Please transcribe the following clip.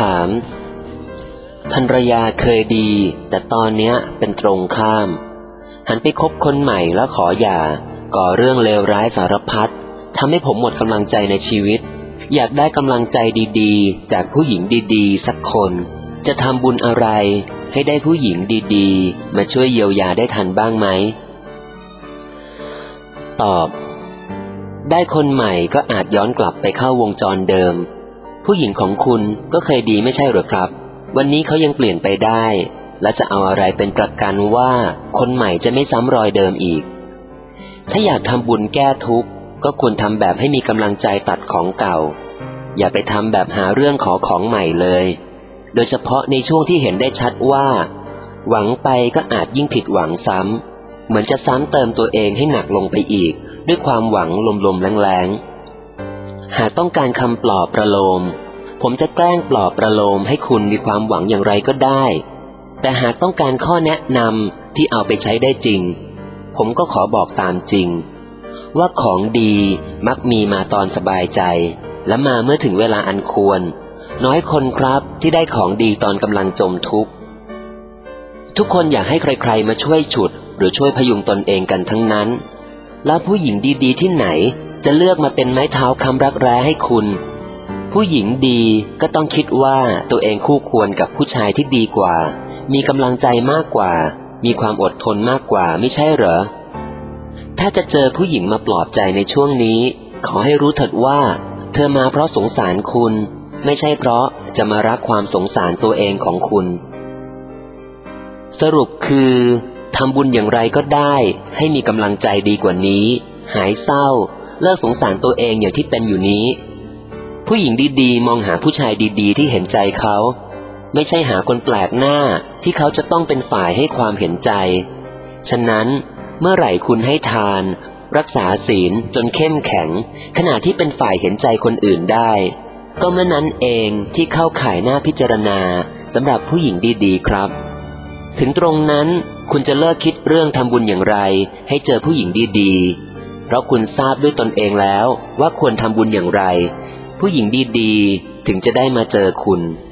ามภรรยาเคยดีแต่ตอนเนี้ยเป็นตรงข้ามหันไปคบคนใหม่แล้วขอหย่าก่อเรื่องเลวร้ายสารพัดทำให้ผมหมดกำลังใจในชีวิตอยากได้กำลังใจดีๆจากผู้หญิงดีๆสักคนจะทำบุญอะไรให้ได้ผู้หญิงดีๆมาช่วยเยียวยาได้ทันบ้างไหมตอบได้คนใหม่ก็อาจย้อนกลับไปเข้าวงจรเดิมผู้หญิงของคุณก็เคยดีไม่ใช่หรือครับวันนี้เขายังเปลี่ยนไปได้และจะเอาอะไรเป็นประกันว่าคนใหม่จะไม่ซ้ำรอยเดิมอีกถ้าอยากทำบุญแก้ทุกข์ก็ควรทำแบบให้มีกำลังใจตัดของเก่าอย่าไปทำแบบหาเรื่องขอของใหม่เลยโดยเฉพาะในช่วงที่เห็นได้ชัดว่าหวังไปก็อาจยิ่งผิดหวังซ้ำเหมือนจะซ้ำเติมตัวเองให้หนักลงไปอีกด้วยความหวังลมๆแรงๆหากต้องการคำปลอบประโลมผมจะแกล้งปลอบประโลมให้คุณมีความหวังอย่างไรก็ได้แต่หากต้องการข้อแนะนำที่เอาไปใช้ได้จริงผมก็ขอบอกตามจริงว่าของดีมักมีมาตอนสบายใจและมาเมื่อถึงเวลาอันควรน้อยคนครับที่ได้ของดีตอนกำลังจมทุกข์ทุกคนอยากให้ใครๆมาช่วยฉุดหรือช่วยพยุงตนเองกันทั้งนั้นแล้วผู้หญิงดีๆที่ไหนจะเลือกมาเป็นไม้เท้าค้ำรักแร้ให้คุณผู้หญิงดีก็ต้องคิดว่าตัวเองคู่ควรกับผู้ชายที่ดีกว่ามีกำลังใจมากกว่ามีความอดทนมากกว่าไม่ใช่เหรอถ้าจะเจอผู้หญิงมาปลอบใจในช่วงนี้ขอให้รู้เถิดว่าเธอมาเพราะสงสารคุณไม่ใช่เพราะจะมารักความสงสารตัวเองของคุณสรุปคือทำบุญอย่างไรก็ได้ให้มีกำลังใจดีกว่านี้หายเศร้าเลิกสงสารตัวเองอย่างที่เป็นอยู่นี้ผู้หญิงดีๆมองหาผู้ชายดีๆที่เห็นใจเขาไม่ใช่หาคนแปลกหน้าที่เขาจะต้องเป็นฝ่ายให้ความเห็นใจฉะนั้นเมื่อไหร่คุณให้ทานรักษาศีลจนเข้มแข็งขณะที่เป็นฝ่ายเห็นใจคนอื่นได้ก็เมื่อนั้นเองที่เข้าข่ายหน้าพิจารณาสำหรับผู้หญิงดีๆครับถึงตรงนั้นคุณจะเลิกคิดเรื่องทำบุญอย่างไรให้เจอผู้หญิงดีๆเพราะคุณทราบด้วยตนเองแล้วว่าควรทำบุญอย่างไรผู้หญิงดีๆถึงจะได้มาเจอคุณ